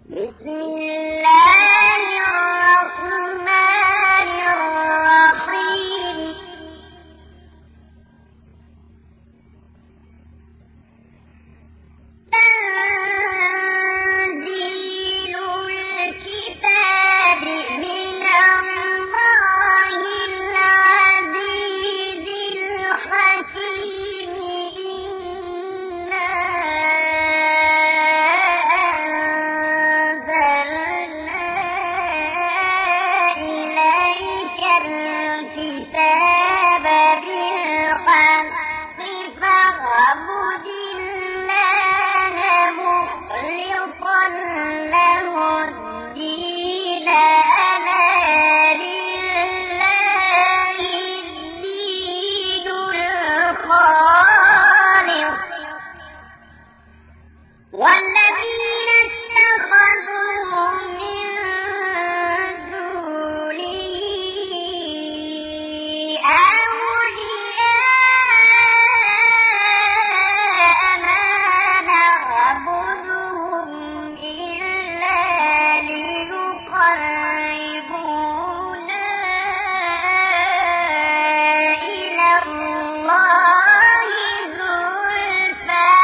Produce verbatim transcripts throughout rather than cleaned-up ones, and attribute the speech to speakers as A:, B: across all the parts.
A: بسم الله الرحمن الرحيم تنزيل الكتاب من الله العزيز الحكيم إنا أنزلنا إليك الكتاب بالحق فاعبد الله مخلصا له الدين ألا لله الدين الخالص والذين اتخذوا من دونه أولياء ما نعبدهم إلا ليقربونا إلى الله زلفى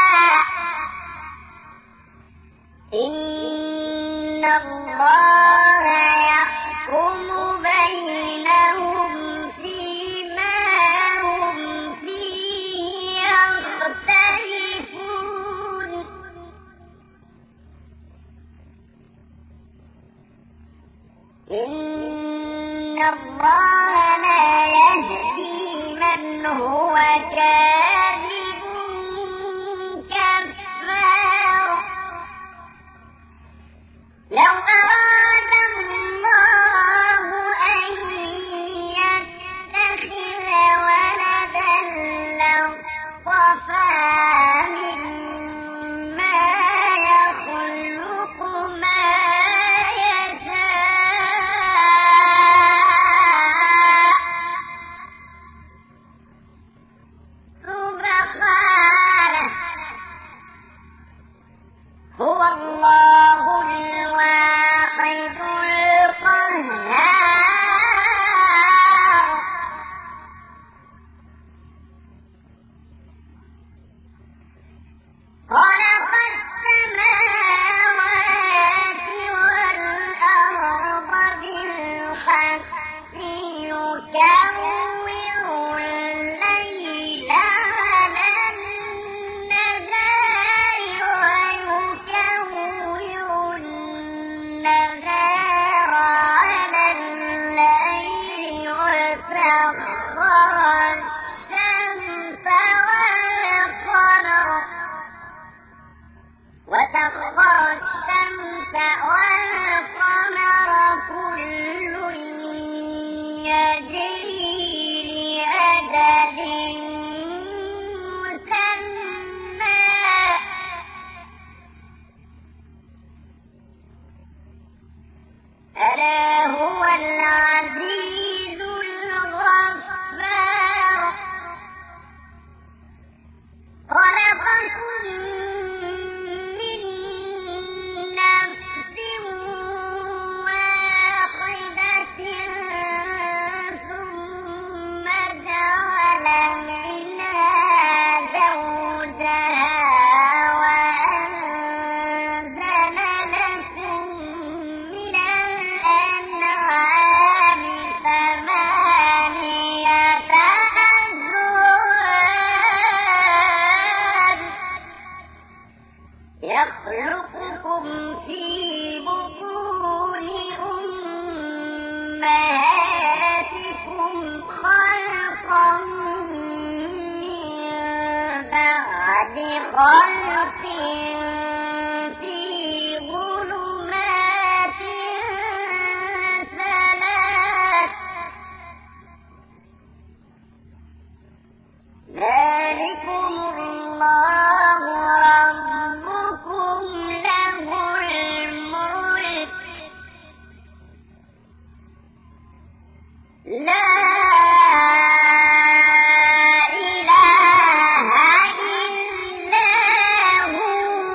A: إن الله يحكم بينهم فيما هم فيه يختلفون إن الله لا يهدي من هو كاذب كفار لو أراد الله أن يتخذ ولدا لاصطفى مما يخلق ما يشاء سبحانه هو الله الواحد القهار خلق السماوات والأرض بالحق يكور الليل على النهار ويكور النهار على الليل وسخر الشمس والقمر وسخر الشمس والقمر كل يجري لأجل مسمى ألا هو العزيز الغفار خلقكم من نفس واحدة ثم جعل منها زوجها وأنزل لكم من الأنعام ثمانية أزواج يخلقكم في بطون أمهاتكم خلقا من بعد خلق في ظلمات ثلاث ذلكم الله ربكم له الملك لا إله إلا هو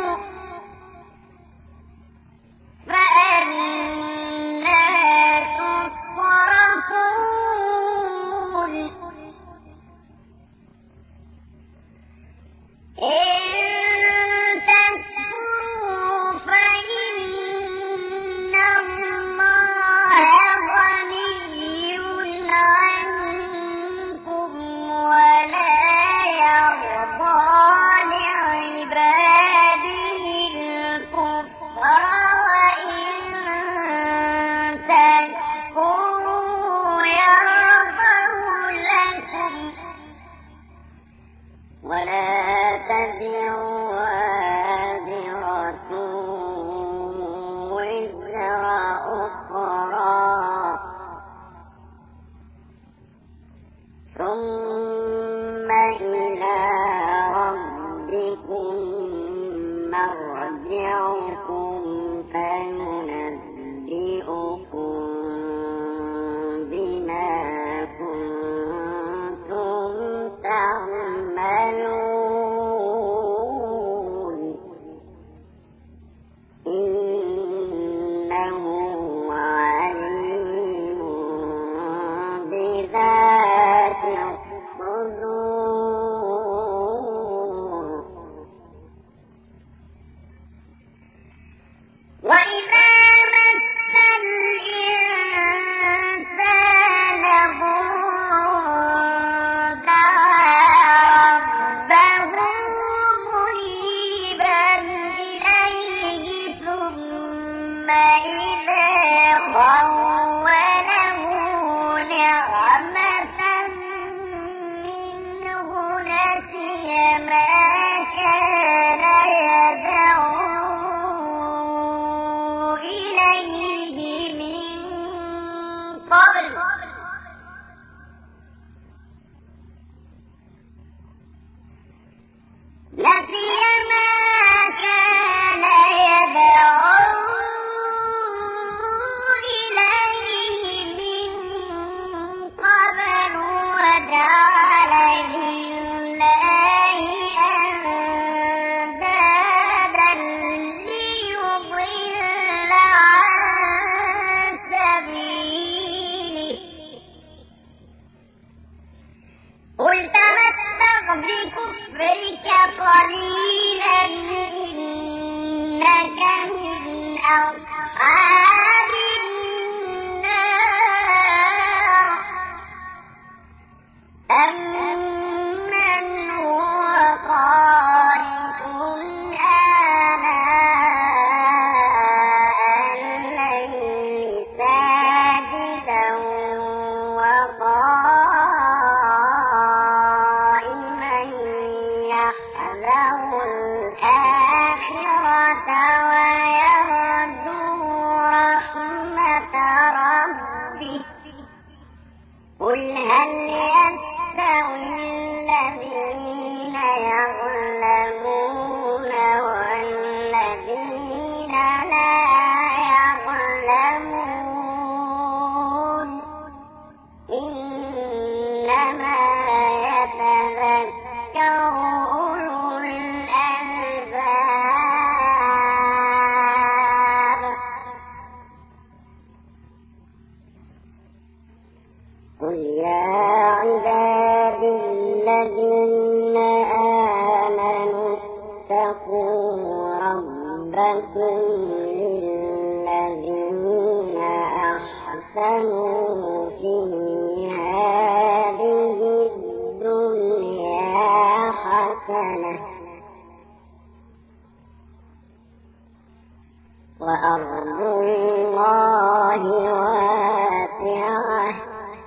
A: نستودعكم فينبئكم بما كنتم تعملون إنه عليم بذات الصدور وإذا مس الإنسان ضر دعا ربه منيبا إليه ثم إذا خوله نعمة منه نسي ما كان يدعو إليه من قبل نسي ما كان يدعو إليه من قبل وجعل لله أندادا ليضل عن سبيله قل تمتع بكفرك قليلا إنك من أصحاب النار أمن هو قانت آناء الليل ساجدا وقائما يحذر الآخرة ويرجو رحمة ربه قل هل يستوي الذين يعلمون والذين لا يعلمون إنما يتذكر أولو الألباب قل يا عبادي الذين آمنوا اتقوا ربكم للذين أحسنوا في هذه الدنيا حسنة وأرض الله واسعة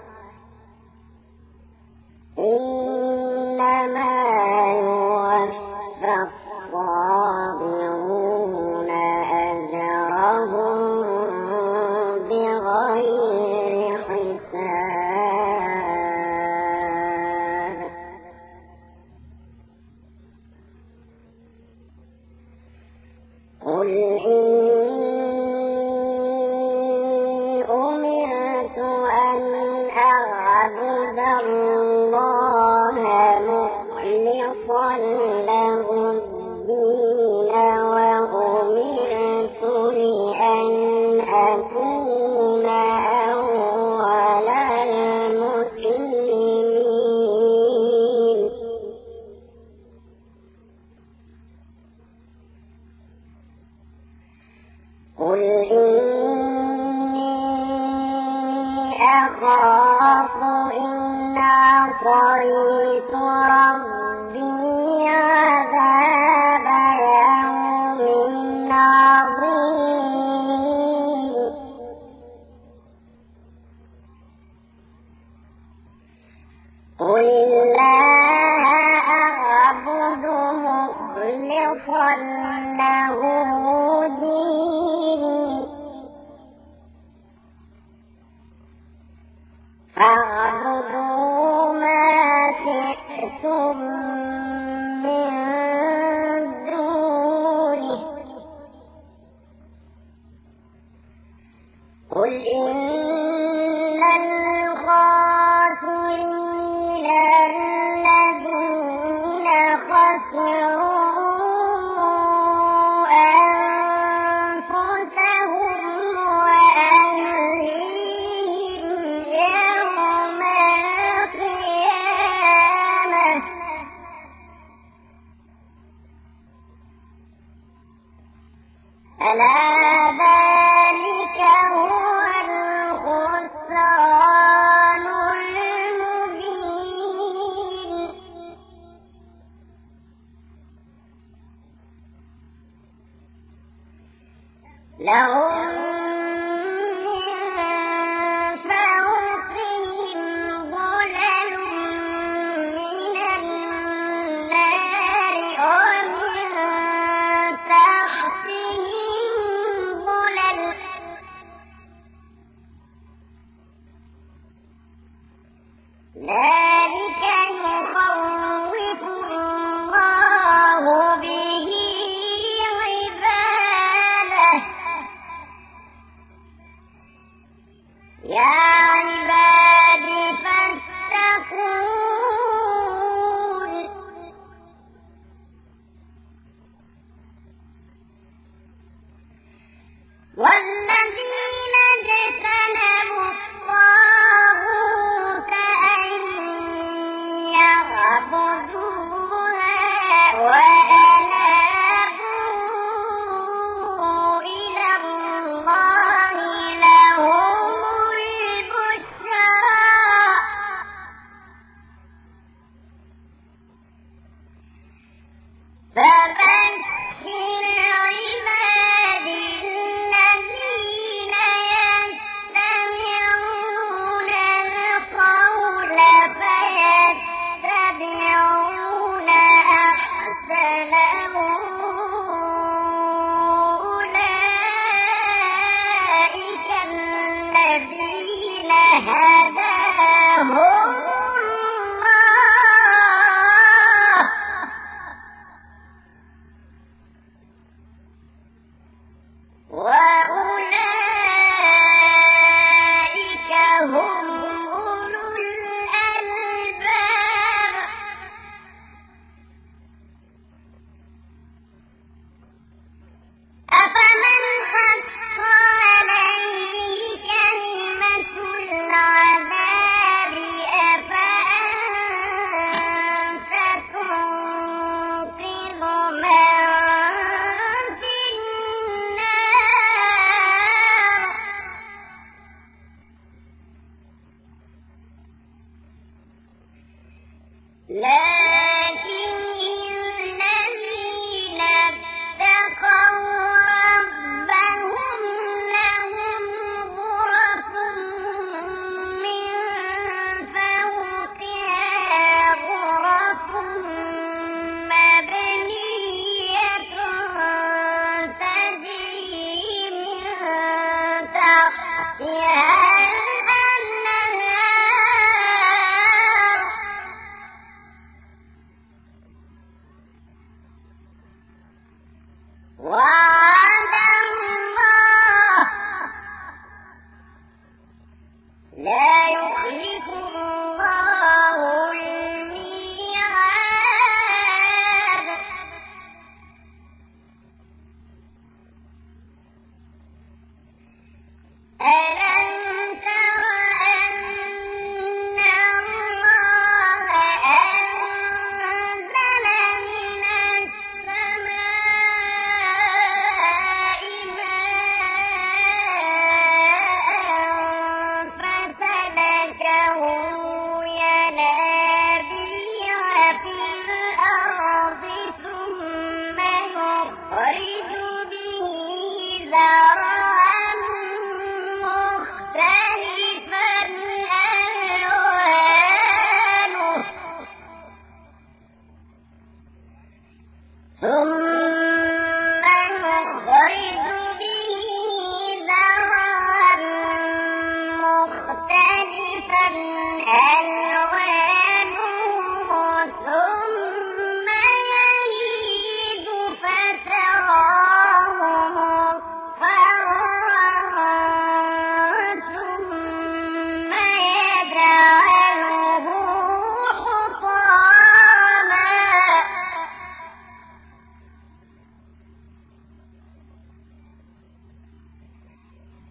A: إنما يوفى الصابرون أجرهم بغير حساب قل إني أمرت أن أعبد الله مخلصا له الدين وأمرت لأن أكون أول المسلمين قل إني أخاف إن عصيت ربي عذاب يوم عظيم قل الله أعبد مخلصا له ديني فاعبدوا ما شئتم من دونه قل إن الخاسرين الذين خسروا أنفسهم وأهليهم يوم القيامة ألا ذلك هو الخسران المبين لهم من فوقهم ظلل من النار ومن تحتهم ظلل ذلك يخوف الله به عباده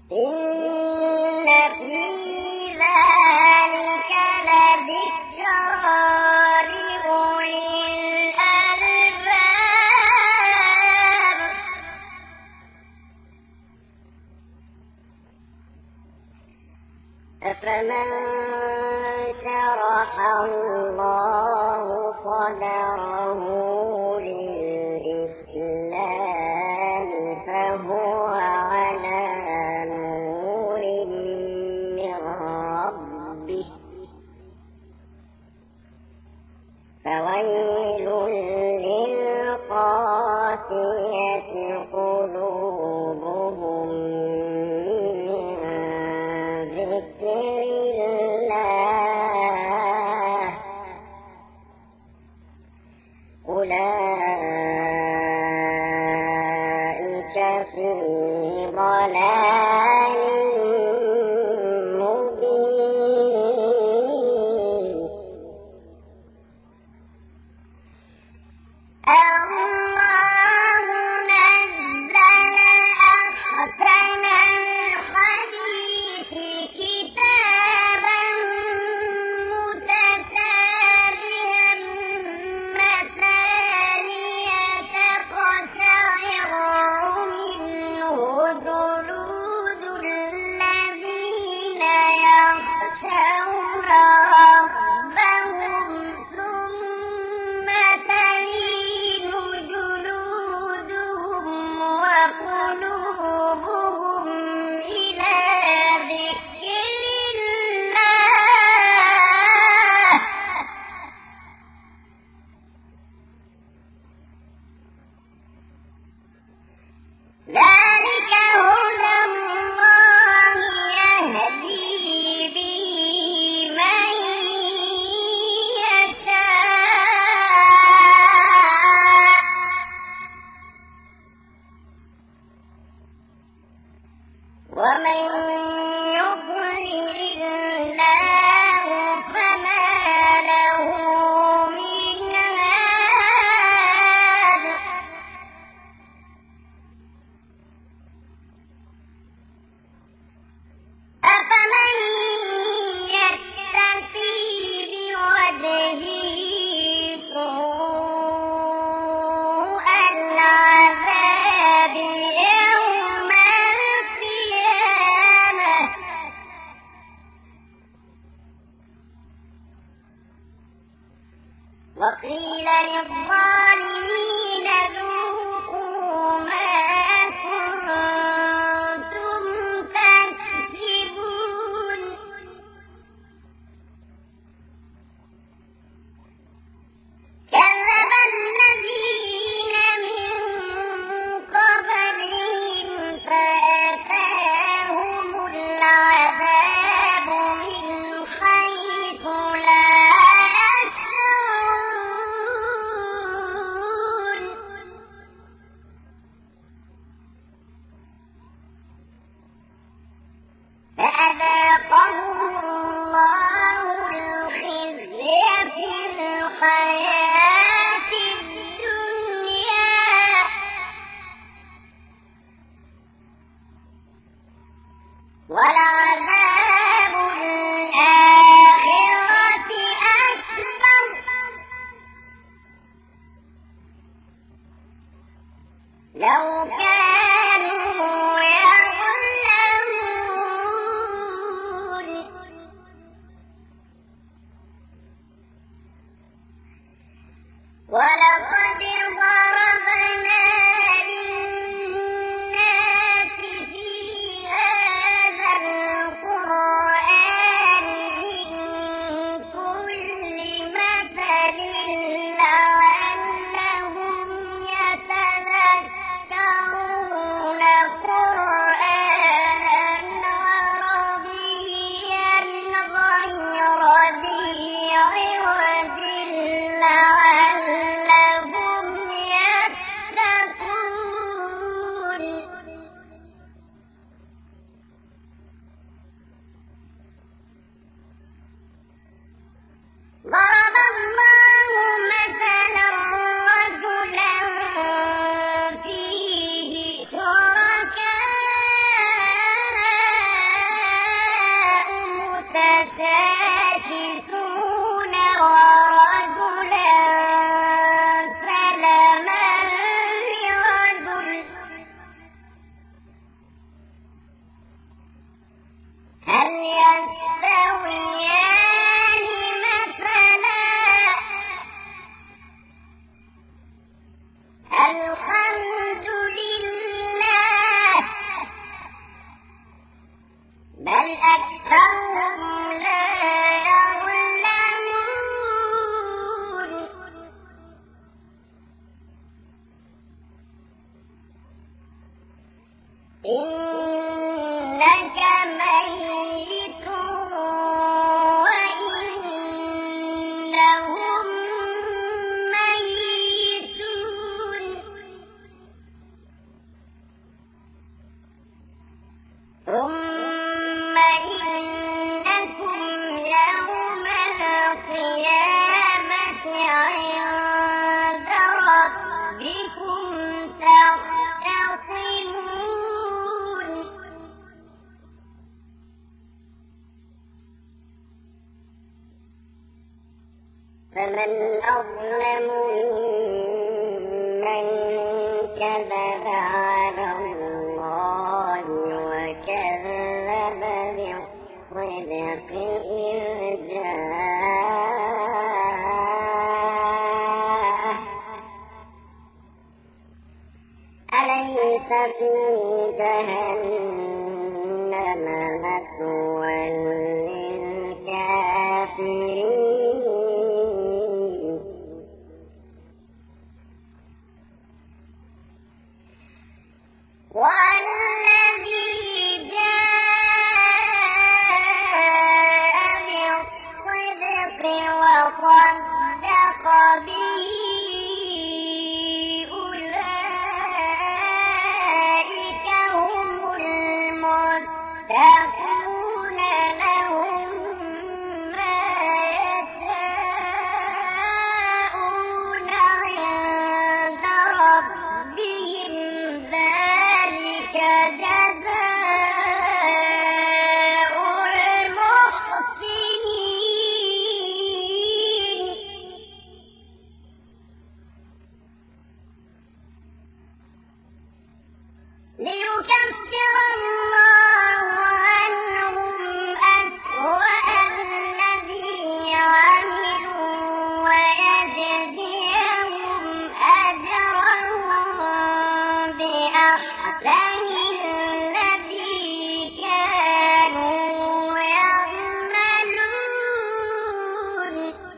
A: إن في ذلك لذكرى لأولي الألباب أفمن شرح الله صدره للإسلام فهو على نور من ربه فويل للقاسية قلوبهم من ذكر الله أولئك في ضلال مبين الله نزل أحسن الحديث كتابا متشابها مثانية تقشعر منه جلود الذين يخشون ربهم ثم تلين جلودهم وقلوبهم إلى ذكر الله ذلك هدى الله يهدي به من يشاء ومن يضلل الله فما له من هاد أفمن يتقي بوجهه سوء العذاب يوم القيامة وقيل للظالمين ذوقوا ما كنتم تكسبون كذب الذين من قبلهم فأتاهم العذاب من حيث لا يشعرون فأذاقهم الله الخزي في الحياة الدنيا ولعذاب الآخرة أكبر لو كانوا يعلمون ولقد ضربنا للناس في هذا إنك ميت وإنهم ميتون ثم إنكم يوم القيامة عند ربكم تختصمون فمن أظلم ممن كذب على الله وكذب بالصدق إذ جاءه أليس في جهنم مثوى للكافرين والذي جاء بالصدق وصدق به أولئك هم المتقون لهم ما يشاءون عند ربهم ذلك جزاء المحسنين ليكفر الله عنهم أسوأ الذي عملوا ويجزيهم أجرهم بأحسن الذي كانوا يعملون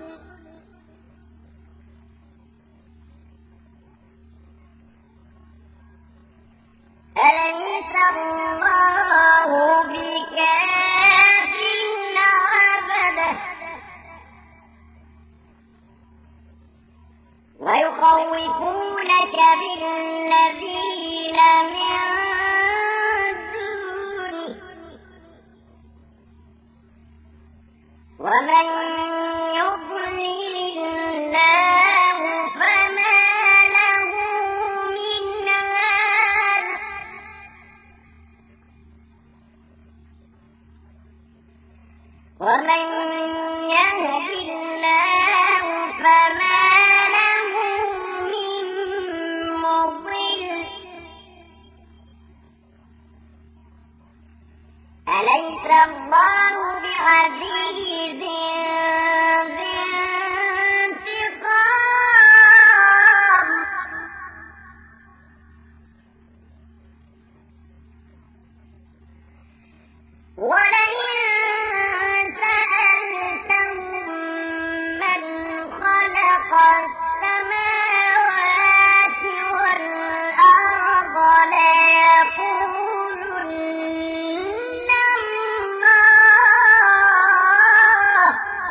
A: أليس الله بكاف عبده ويخوفونك بالذين من دونه ومن يضلل الله فما له من هاد ومن يهد الله فما له من مضل أليس الله بعزيز ذي انتقام ولئن سألتهم من خلق السماوات والأرض ليقولن الله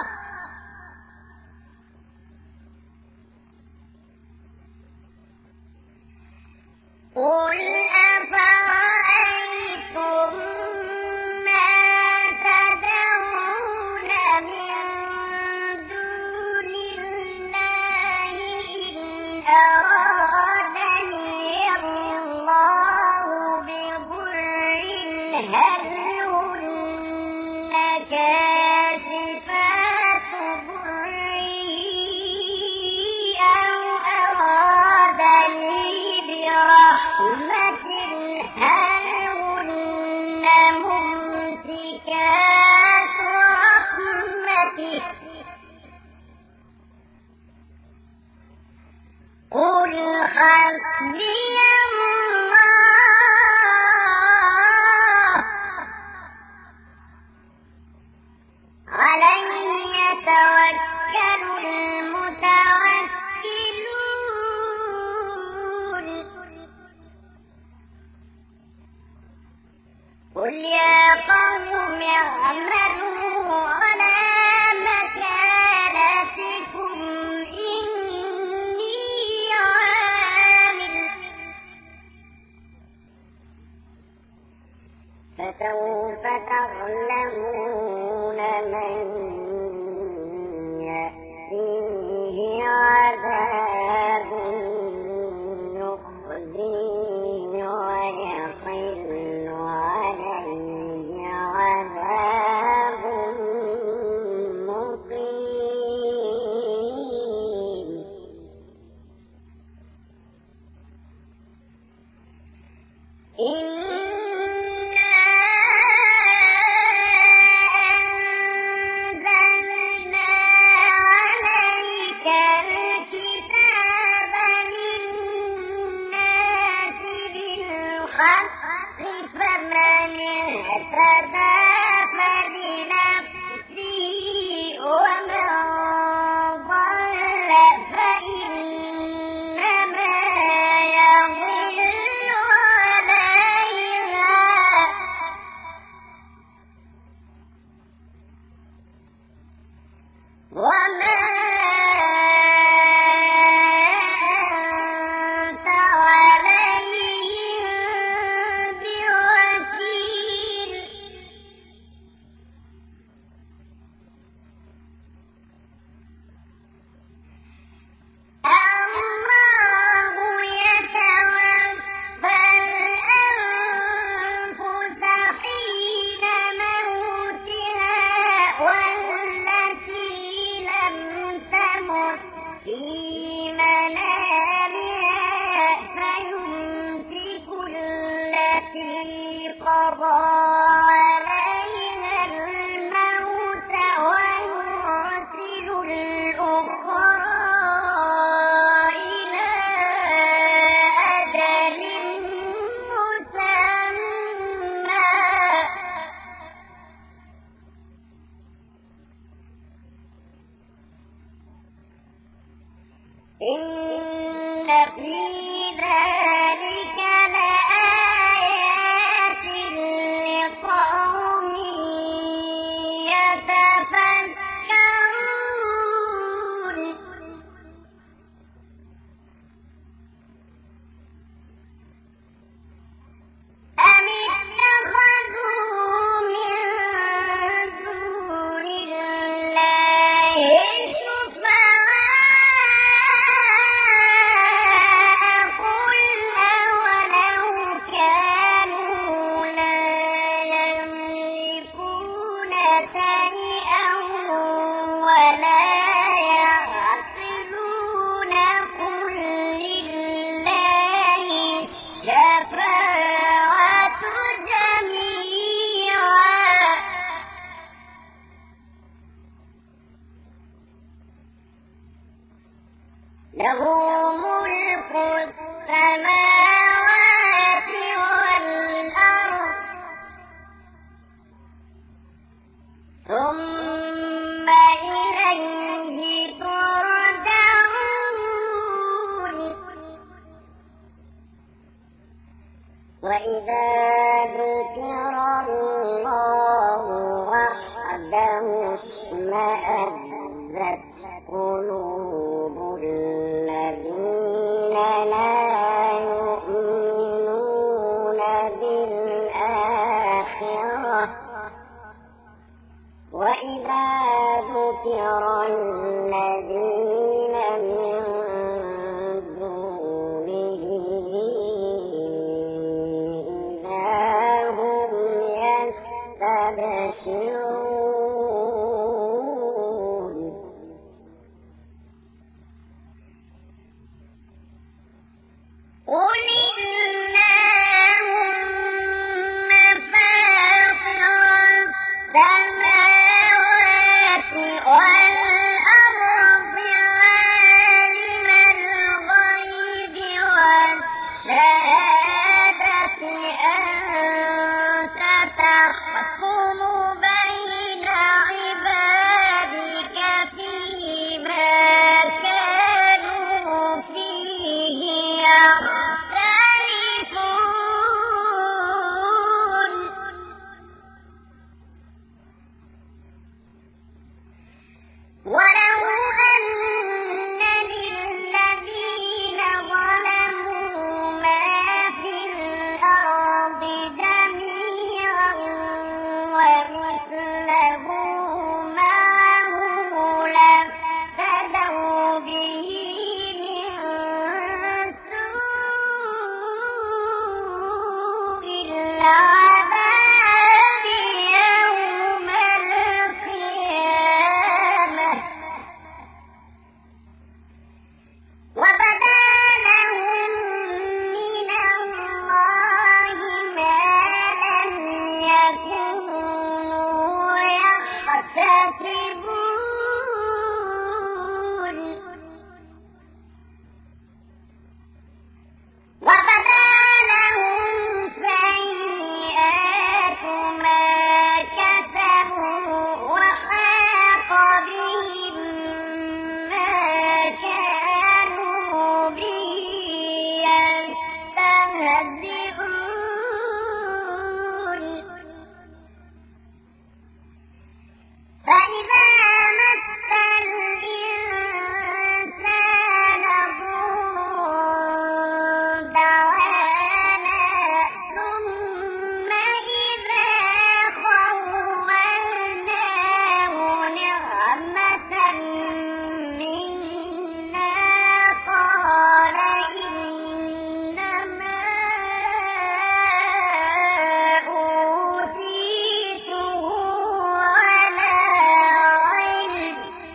A: قل أفرأيتم ما تدعون من دون الله إن أرادني الله بضر هل هن كاشفات ضره أو أرادني برحمة هل هن ممسكات رحمته قل حسبي الله قل يا قوم اعملوا على مكانتكم إني عامل فسوف تعلمون من يأتيه عذاب يخزيه ويحل عليه عذاب مقيم فمن اهتدى فلنفسه ومن ضل فإنما يضل عليها وما أنت عليهم بوكيل الله يتوفى الأنفس حين موتها والتي لم تمت في منامها فيمسك التي قضى عليها الموت ويرسل الأخرى إلى أجل مسمى إن في ذلك لآيات لقوم يتفكرون أم اتخذوا من دون الله شفعاء قل أولو كانوا لا يملكون شيئا ولا يعقلون قل لله الشفاعة جميعا له ملك السماوات والأرض ثم إليه ترجعون وإذا ذكر الله وحده اشمأزت قلوب الذين لا يؤمنون بالآخرة وإذا ذكر الذين من دونه إذا هم يستبشرون قل اللهم فاطر السماوات والأرض عالم الغيب والشهادة أنت تحكم بين العذاب يوم القيامة وبدا لهم من الله ما لم يكونوا يحتسبون وبدا لهم سيئات ما كسبوا وحاق بهم ما كانوا به يستهزئون فإذا مس الإنسان ضر دعانا ثم إذا خولناه نعمة منا قال إنما أوتيته على علم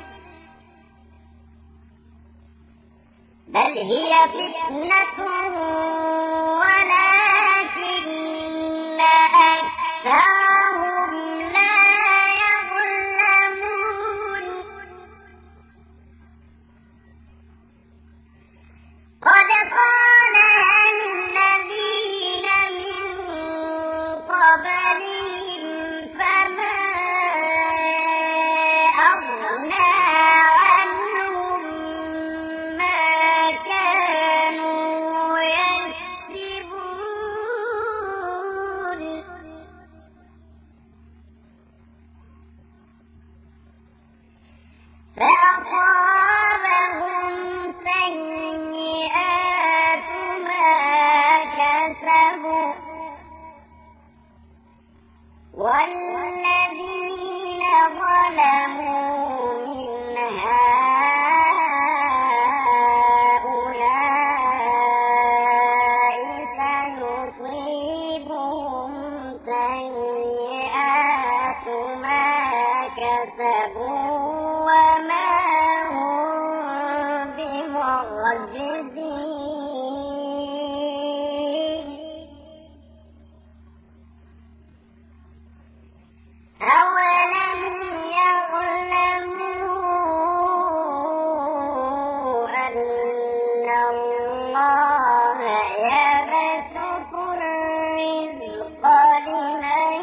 A: بل هي فتنة ولكن أكثرهم لا يعلمون قد قالها الذين من قبلهم فما أغنى عنهم ما كانوا يكسبون فأصابهم سيئات ما كسبوا والذين ظلموا من هؤلاء سيصيبهم سيئات ما كسبوا وما هم بمعجزين أولم يعلموا أن الله يبسط الرزق لمن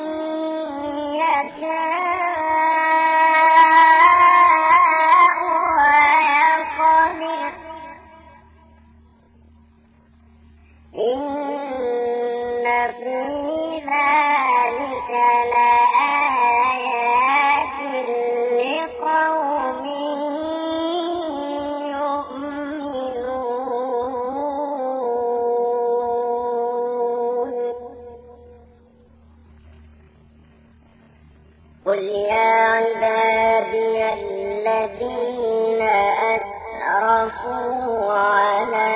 A: يشاء ويقدر إن في ذلك لآيات لقوم يؤمنون قل يا عبادي الذين أسرفوا على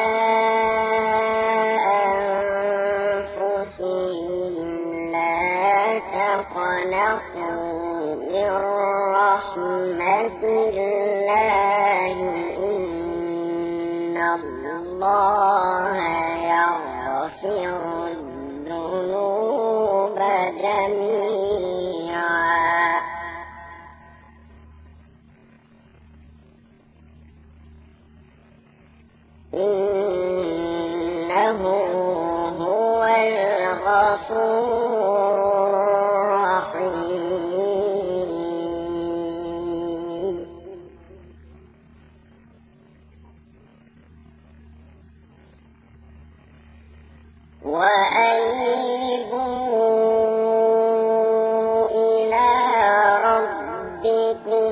A: أنفسهم لا تقنطوا من رحمة الله إن الله يغفر الذنوب جميعا إنه هو الغفور الرحيم وأنيبوا إلى ربكم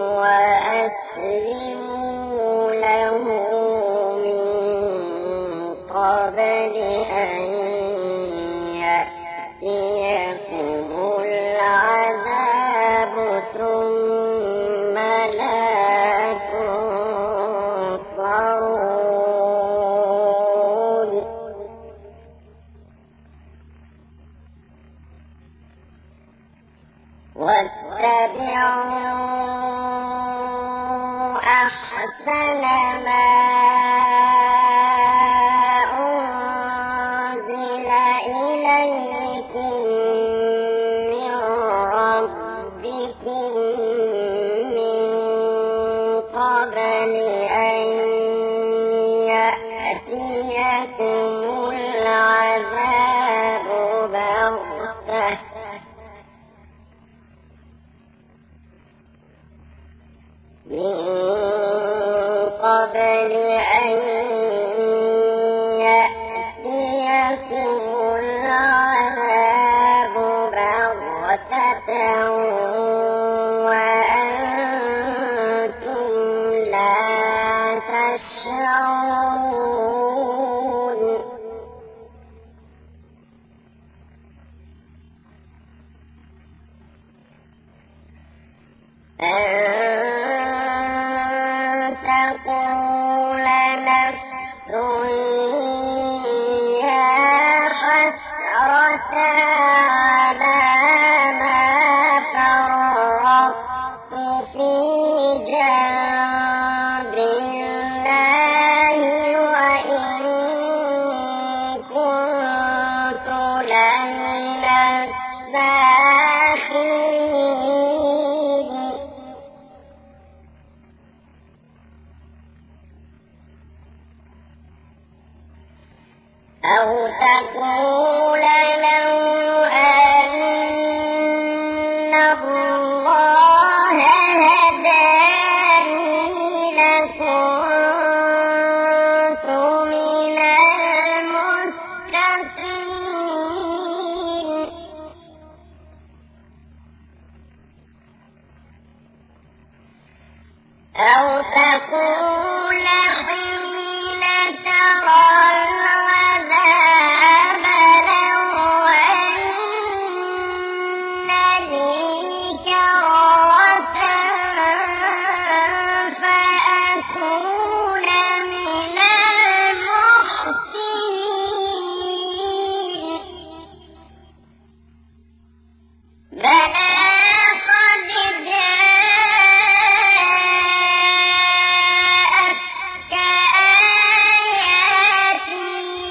A: وأسلموا له من قبل أن يأتيكم العذاب واتبعوا أحسن ما أنزل إليكم من ربكم من قبل أن يأتيكم العذاب بغتة من قبل أن يأتيكم العذاب بغتة وأنتم لا تشعرون تقول نفس يا حسرة على ما فرطت في جنب الله وإن كنت لمن الساخرين أو تقول لو أن الله هداني لكنت من المتقين أو تقول حين ترى العذاب لو أن لي كرة فأكون من المحسنين بلى قد جاءتك آياتي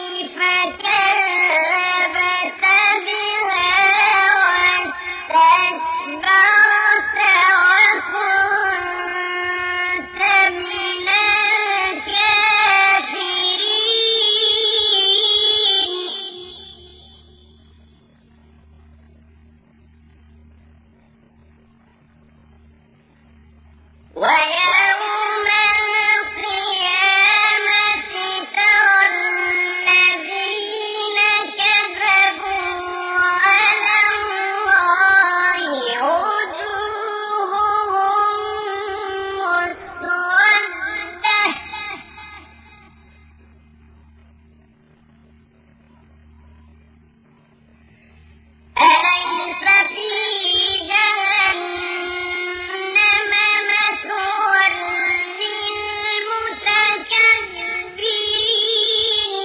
A: فكذبت بها واستكبرت وكنت من الكافرين ويوم القيامة ترى الذين كذبوا على الله وجوههم مسودة أليس في جهنم مثوى للمتكبرين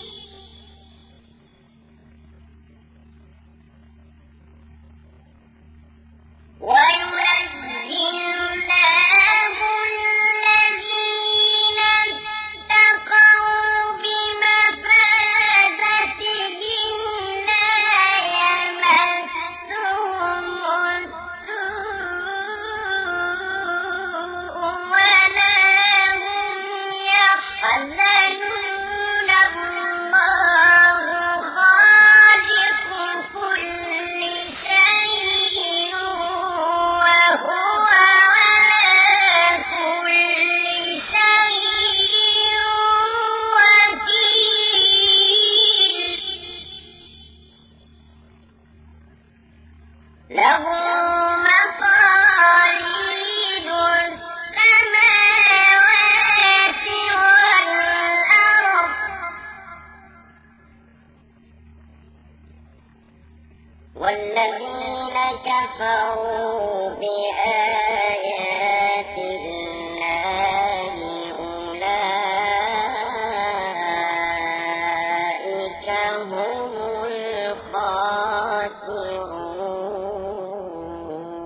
A: وينجي الله الذين اتقوا بمفازتهم لا يمسهم السوء ولا هم يحزنون الله خالق كل شيء وهو على كل شيء وكيل له مقاليد السماوات والأرض والذين كفروا بآيات الله أولئك هم الخاسرون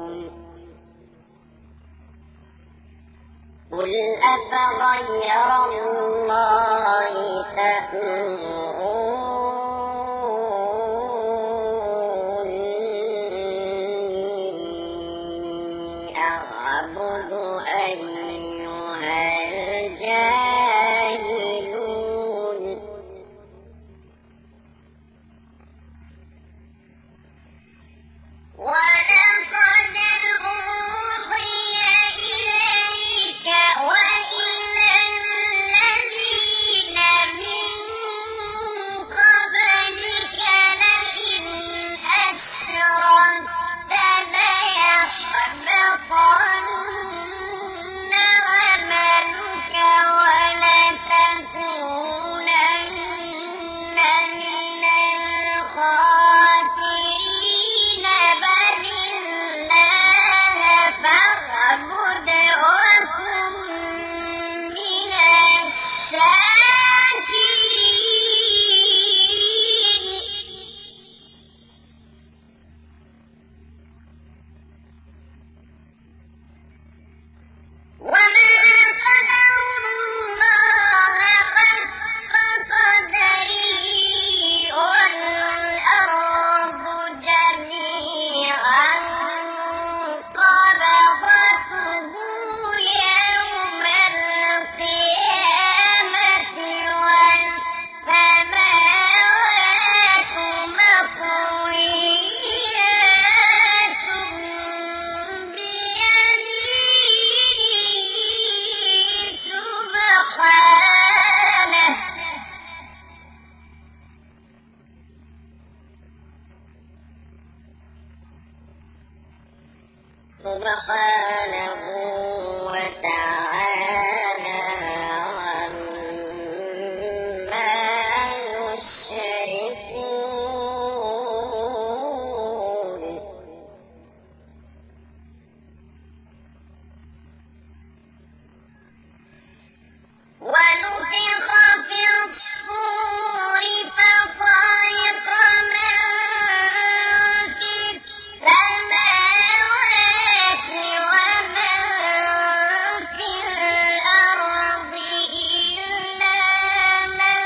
A: سبحانه وتعالى عما يشركون ونفخ في الصور فصعق من في السماوات ومن في الأرض إلا من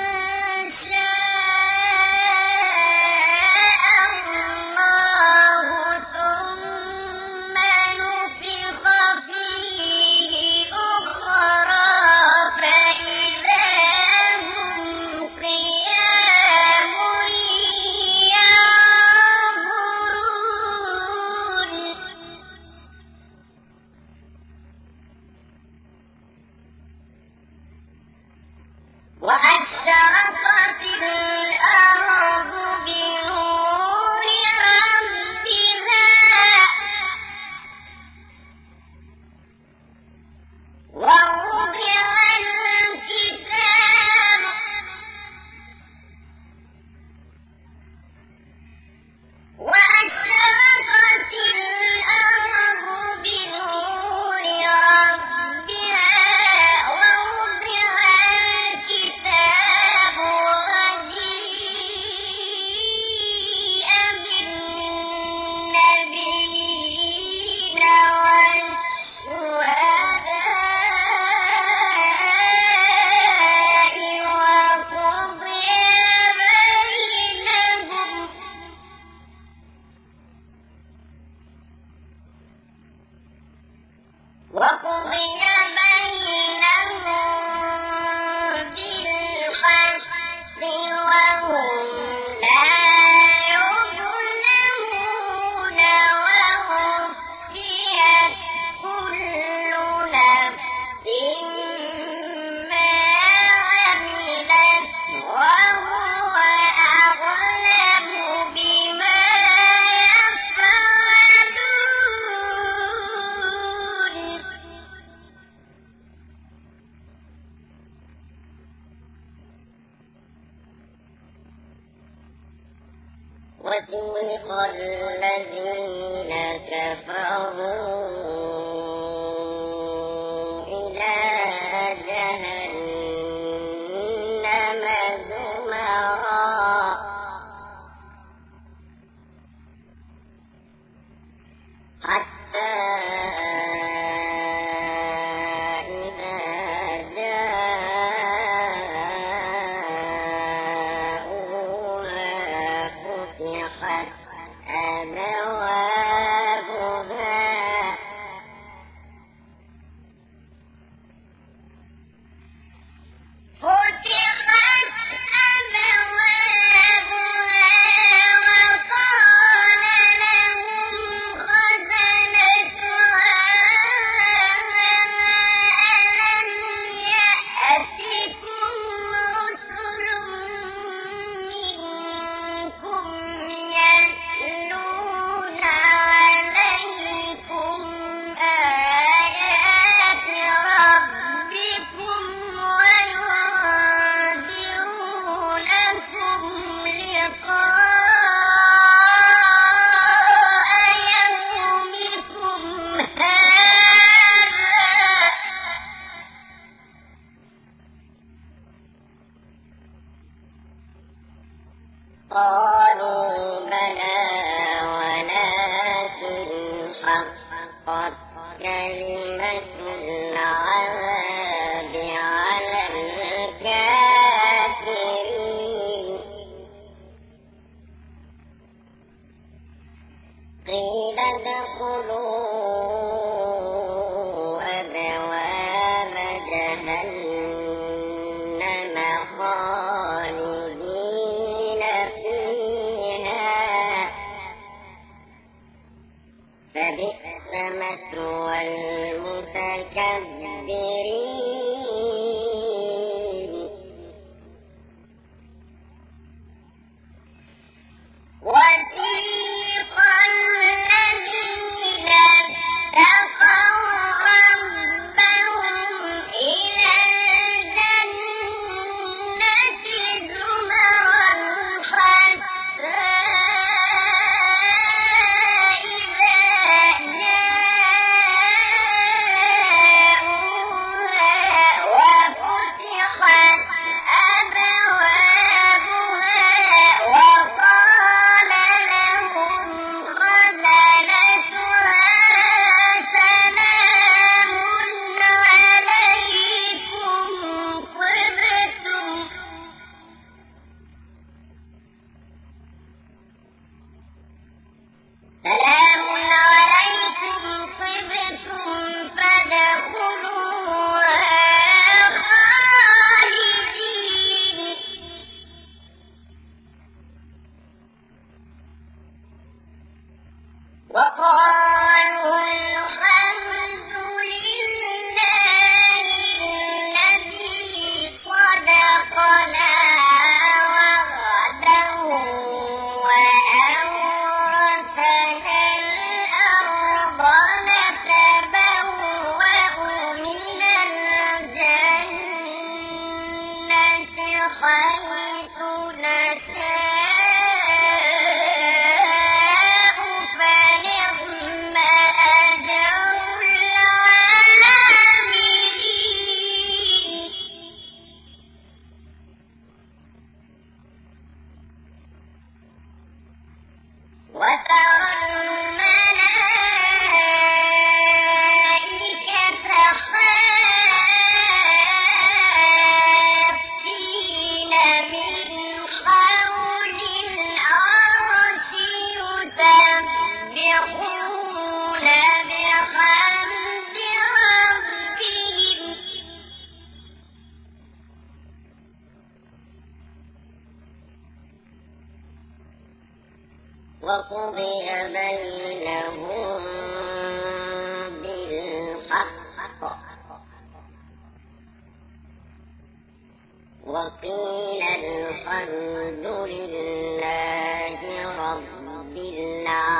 A: شاء الله ثم نفخ فيه أخرى فإذا هم قيام ينظرون وأشرقت الأرض بنور ربها ووضع الكتاب وأشرقت الأرض بنور ربها ووضع الكتاب وجيء بالنبيين والشهداء وقضي بينهم وقضي بينهم بالحق وهم لا يظلمون ووفيت كل نفس ما عملت وهو أعلم بما يفعلون وسيق الذين كفروا إلى جهنم زمرا حتى إذا جاءوها فتحت أبوابها فتحت أبوابها وقال لهم خزنتها ألم يأتكم رسل منكم يتلون عليكم آيات ربكم وينذرونكم لقاء يومكم هذا قالوا بلى ولكن حقت كلمة العذاب على الكافرين قيل ادخلوا أبواب جهنم خالدين فيها فبئس مثوى المتكبرين وسيق الذين وقضي بينهم بالحق وقيل الحمد لله رب العالمين.